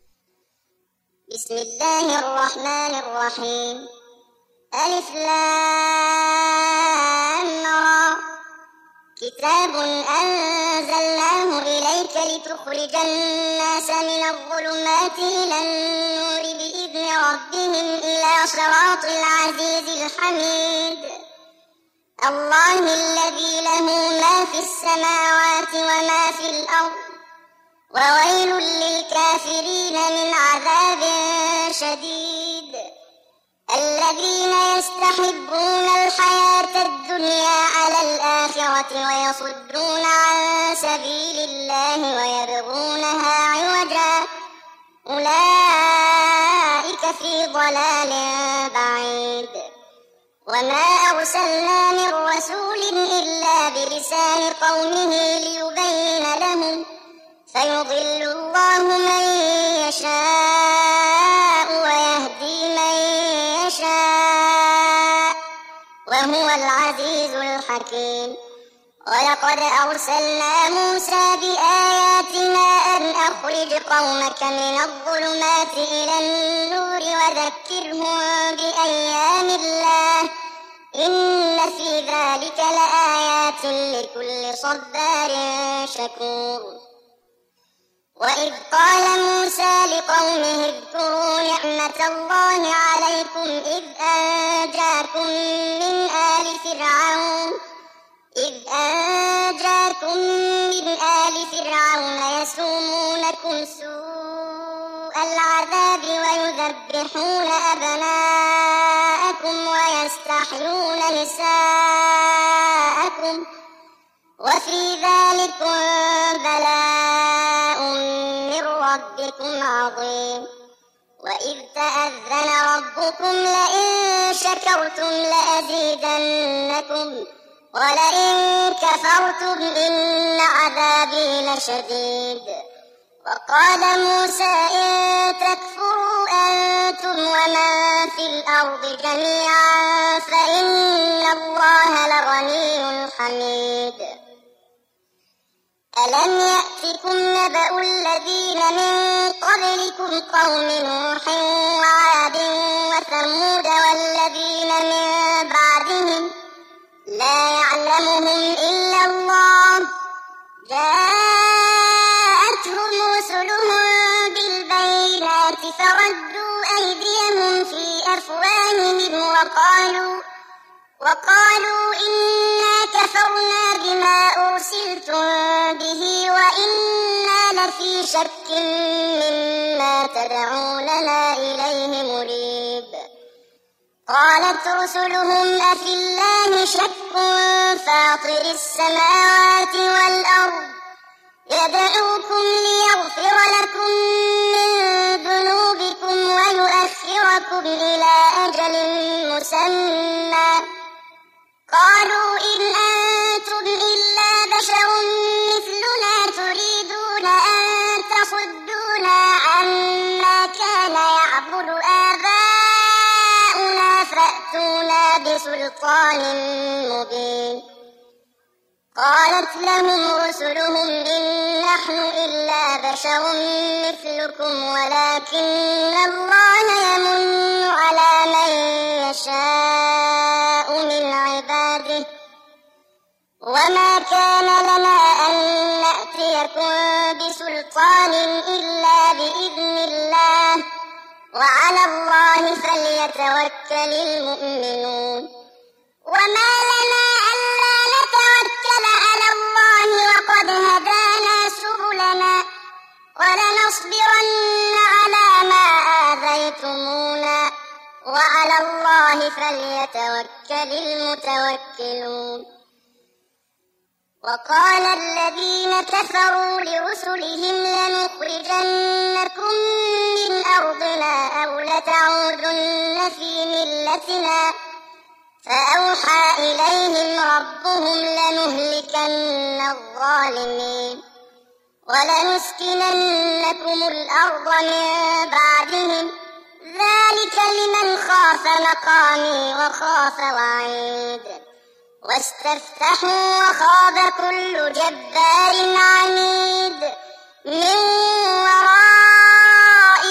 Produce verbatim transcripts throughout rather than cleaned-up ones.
بسم الله الرحمن الرحيم. ألف لام را. كتاب أنزلناه إليك لتخرج الناس من الظلمات إلى النور بإذن ربهم إلى صراط العزيز الحميد. الله الذي له ما في السماوات وما في الأرض، وويل للكافرين من عذاب شديد. الذين يستحبون الحياة الدنيا على الآخرة ويصدون عن سبيل الله ويبغونها عوجا، أولئك في ضلال بعيد. وما أرسلنا من رسول إلا بلسان قومه ليبين لهم، فيضل الله من يشاء ويهدي من يشاء، وهو العزيز الحكيم. ولقد أرسلنا موسى بآياتنا أن أخرج قومك من الظلمات إلى النور وذكرهم بأيام الله، إن في ذلك لآيات لكل صبار شكور. وإذ قال موسى لقومه اذكروا نعمة الله عليكم إذ أنجاكم من آل فرعون إذ أنجاكم من آل فرعون يسومونكم سوء العذاب ويذبحون أبناءكم ويستحيون نساءكم، وفي ذلكم بلاء من ربكم عظيم. وإذ تأذن ربكم لئن شكرتم لأزيدنكم ولئن كفرتم إن عذابي لشديد. وقال موسى إن تكفروا أنتم ومن في الأرض جميعا فإن الله لغني حميد. ألم يأتكم نبأ الذين من قبلكم قوم نوح وعاد وثمود والذين من بعدهم لا يعلمهم إلا الله، جاءتهم رسلهم بالبينات فردوا أيديهم في أفواههم وقالوا وقالوا إنا كفرنا بما أرسلتم به وإنا لفي شك مما تدعوننا إليه مريب. قالت رسلهم أفي الله شك فاطر السماوات والأرض يدعوكم ليغفر لكم من ذنوبكم ويؤخركم إلى أجل مسمى، قالوا إن أنتم إلا بشر مثلنا تريدون أن تصدونا عما كان يعبد آباؤنا فأتونا بسلطان مبين. قالت لهم رسلهم إن نحن إلا بشر مثلكم ولكن الله يمن على من يشاء من عباده، وما كان لنا أن نأتيكم بسلطان إلا بإذن الله، وعلى الله فليتوكل المؤمنون. وما لنا ألا نتوكل على الله وقد هدانا سبلنا ولنصبرن على ما آذيتمونا وعلى الله فليتوكل المتوكلون. وقال الذين كفروا لرسلهم لنخرجنكم من أرضنا أو لتعودن في ملتنا، فأوحى إليهم ربهم لنهلكن الظالمين ولنسكننكم الأرض من بعدهم، ذلك لمن خاف مقامي وخاف وعيد. واستفتحوا وخاب كل جبار عنيد من ورائهم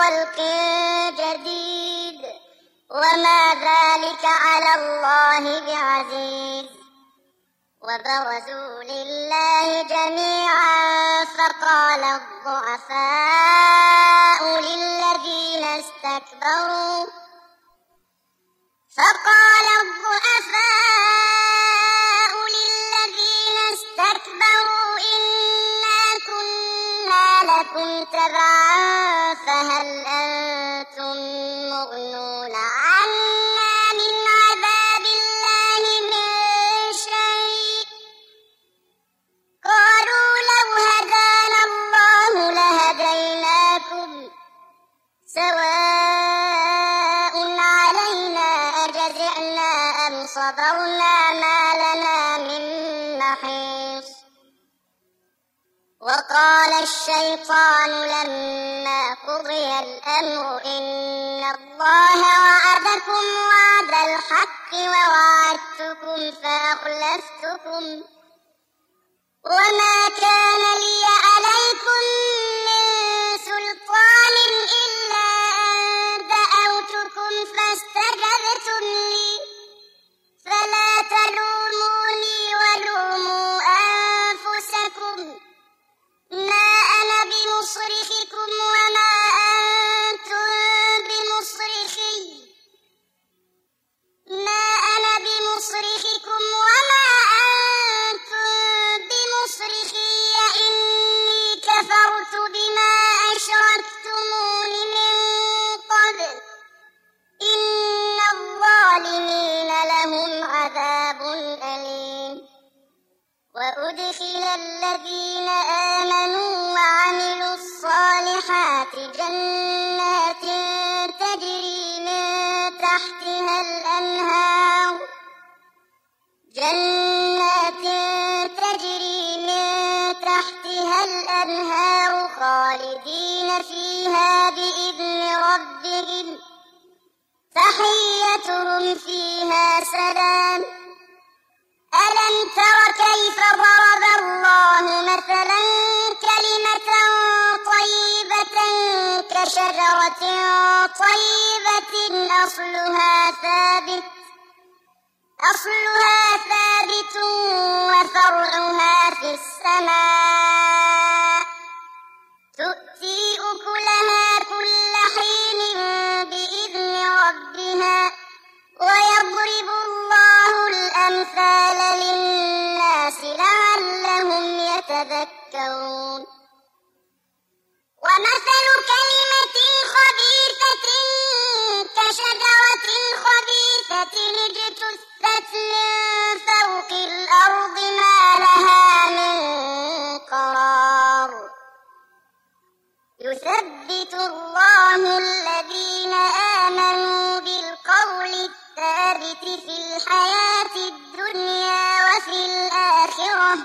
خلق جديد وما ذلك على الله بعزيز. وبرزوا لله جميعا فقال الضعفاء للذين استكبروا فقال الضعفاء للذين استكبروا إنا كنا لكم تبعا فهل أنتم مغنون عنا من عذاب الله من شيء قالوا لو هدانا الله لهديناكم سواء علينا أجزعنا أم صبرنا ما لنا من محيص. وقال الشيطان لما قضي الأمر إن الله وعدكم وعد الحق ووعدتكم فأخلفتكم وما كان لي عليكم من سلطان إلا أن دعوتكم فاستجبتم لي فلا تلوموني ولوموا أنفسكم ما أنا بمصرخكم وما أنتم بمصرخي ما أنا بمصرخكم وما أنتم بمصرخي إني كفرت بما أشركتمون من قبل إن الظالمين لهم عذاب أليم. وأدخل الذين آمنوا وعملوا الصالحات جنات تجري من تحتها الأنهار جنات تجري من تحتها الأنهار خالدين فيها بإذن ربهم تحيتهم فيها سلام. ألم تر كيف ضرب الله مثلا كلمة طيبة كشجرة طيبة أصلها ثابت أصلها ثابت وفرعها في السماء تؤتي أكلها كل حين بإذن ربها ويضرب الله الأمثال للناس لعلهم يتذكرون. ومثل كلمة خبيثة كشجرة خبيثة اجتثت من فوق الأرض ما لها من قرار يثبت الله الذين آمنوا بالقول الثابت في الحياة الدنيا وفي الآخرة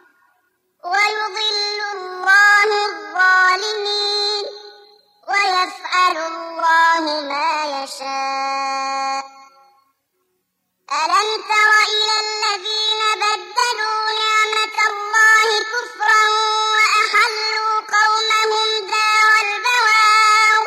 ويضل الله الظالمين ويفعل الله ما يشاء. ألم تر إلى الذين بدلوا نعمة الله كفرا وأحلوا قومهم دار البوار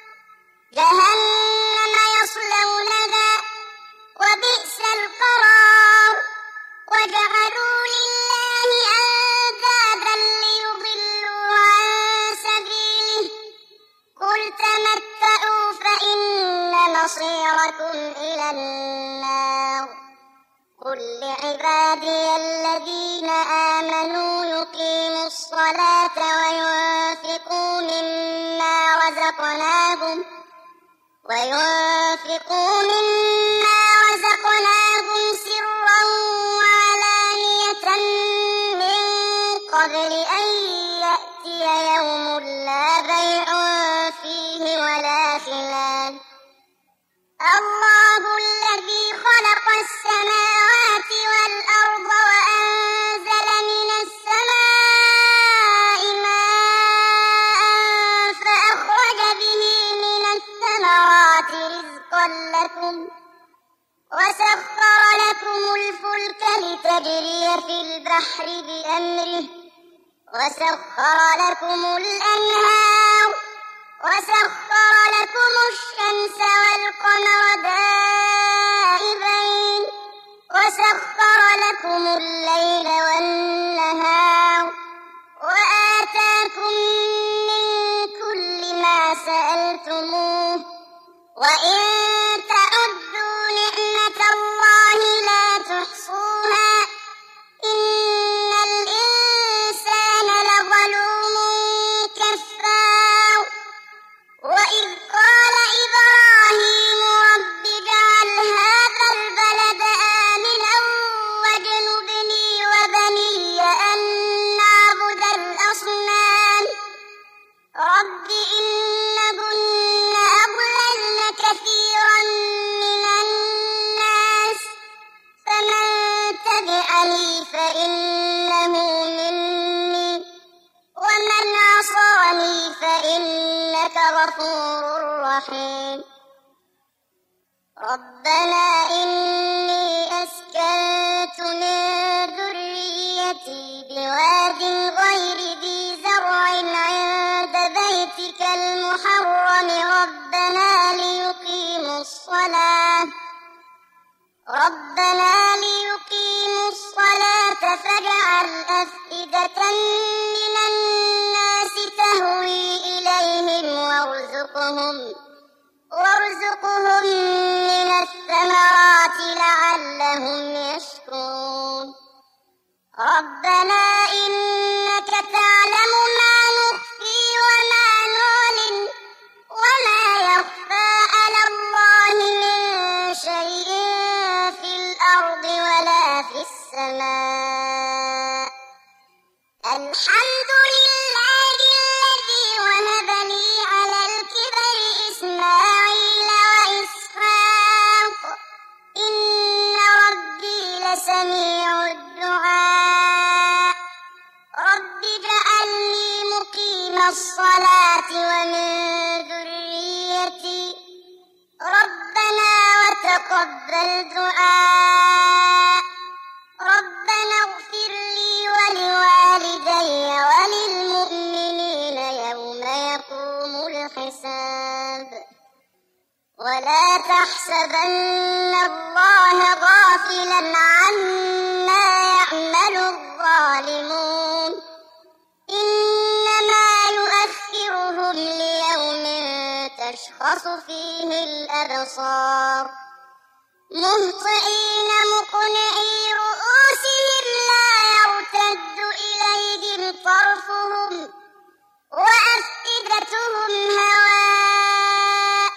جهنم يصلونها وبئس القرار وجعلوا لله أندادا ليضلوا عن سبيله قل تمتعوا فإن مصيركم إلى النار. قل لعبادي الذين آمنوا يقيموا الصلاة وينفقوا مما رزقناهم وينفقوا مما رزقناهم سرا وعلانية من قبل أن يأتي يوم لا بيع فيه ولا خلال. الله الذي خلق السماوات والأرض وأنزل من السماء ماء فأخرج به من الثمرات رزقا لكم وسخر لكم الفلك لتجري في البحر بأمره وسخر لكم الأنهار وسخر لكم الشمس والقمر دائبين وسخر لكم الليل والنهار وآتاكم من كل ما سألتموه وإن تعدوا نعمة الله لا تحصوها إن الإنسان لظلوم كفار وإذ قال إبراهيم رب اجعل هذا البلد آمنا واجنبني وبني أن نعبد الأصنام رب إنهن أضللن كثيرا من الناس فمن تبعني فإنه مني ومن عصاني فإنك غفور رحيم ربنا إني أسكنت من ذريتي بواد غير ذي زرع عند بيتك المحرم ربنا ليقيموا الصلاة ربنا ليقيموا الصلاة فاجعل أفئدة من الناس تهوي إليهم وارزقهم وارزقهم من الثمرات لعلهم يشكرون ربنا إنك تعلم ما نخفي وما نعلن وما يخفى على الله من شيء في الأرض ولا في السماء الحمد لله الذي وهب لي على الكبر إسماعيل وإسحاق إن ربي لسميع الدعاء رب اجعلني مقيم الصلاة ومن ذريتي ربنا وتقبل دعاء ربنا اغفر لي ولوالدي وللمؤمنين يوم يقوم الحساب ولا تحسبن الله غافلا عما يعمل الظالمون إنما يؤخرهم ليوم تشخص فيه الأبصار مهطعين مقنعي رؤوسهم لا يرتد إليهم طرفهم وأفئدتهم هواء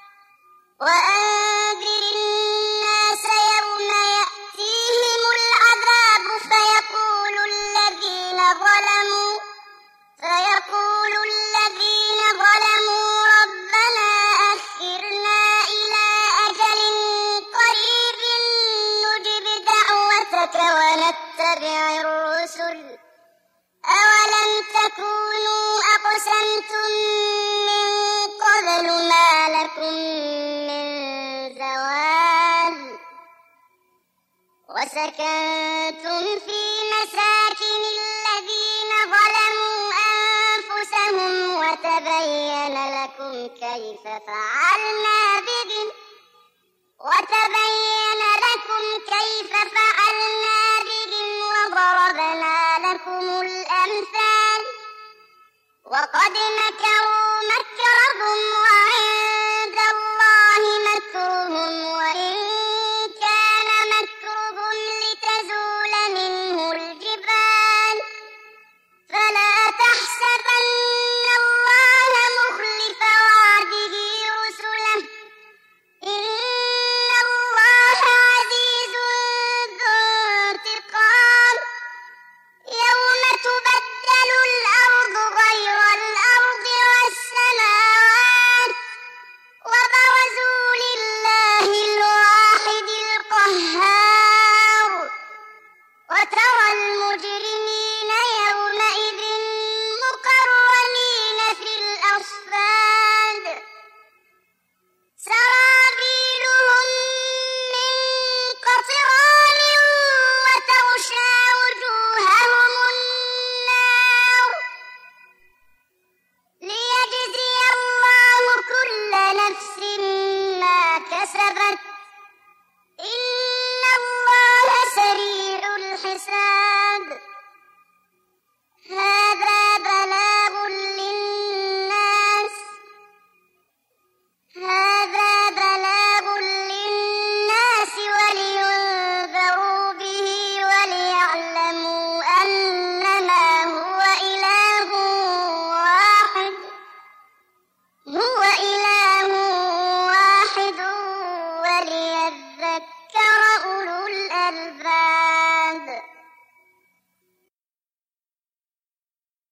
وأنذر الناس يوم يأتيهم العذاب فيقول الذين ظلموا فيقول الذين ظلموا ربنا أخرنا إلى أجل قريب نجب دعوتك ونتبع الرسل أولم تكونوا أقسمتم من قبل ما لكم من زوال وسكنتم في مساكن الذين ظلموا أنفسهم وتبين لكم كيف فعلنا بهم وتبين لكم كيف فعلنا بهم وضربنا لكم الأمثال وقد مكروا مكرهم وعند الله مكرهم وإن كان مكرهم لتزول منه الجبال فلا تحسبن الله مخلف وعده رسله إن الله عزيز ذو انتقام يوم تبدل الأرض غير الأرض والسماوات نفس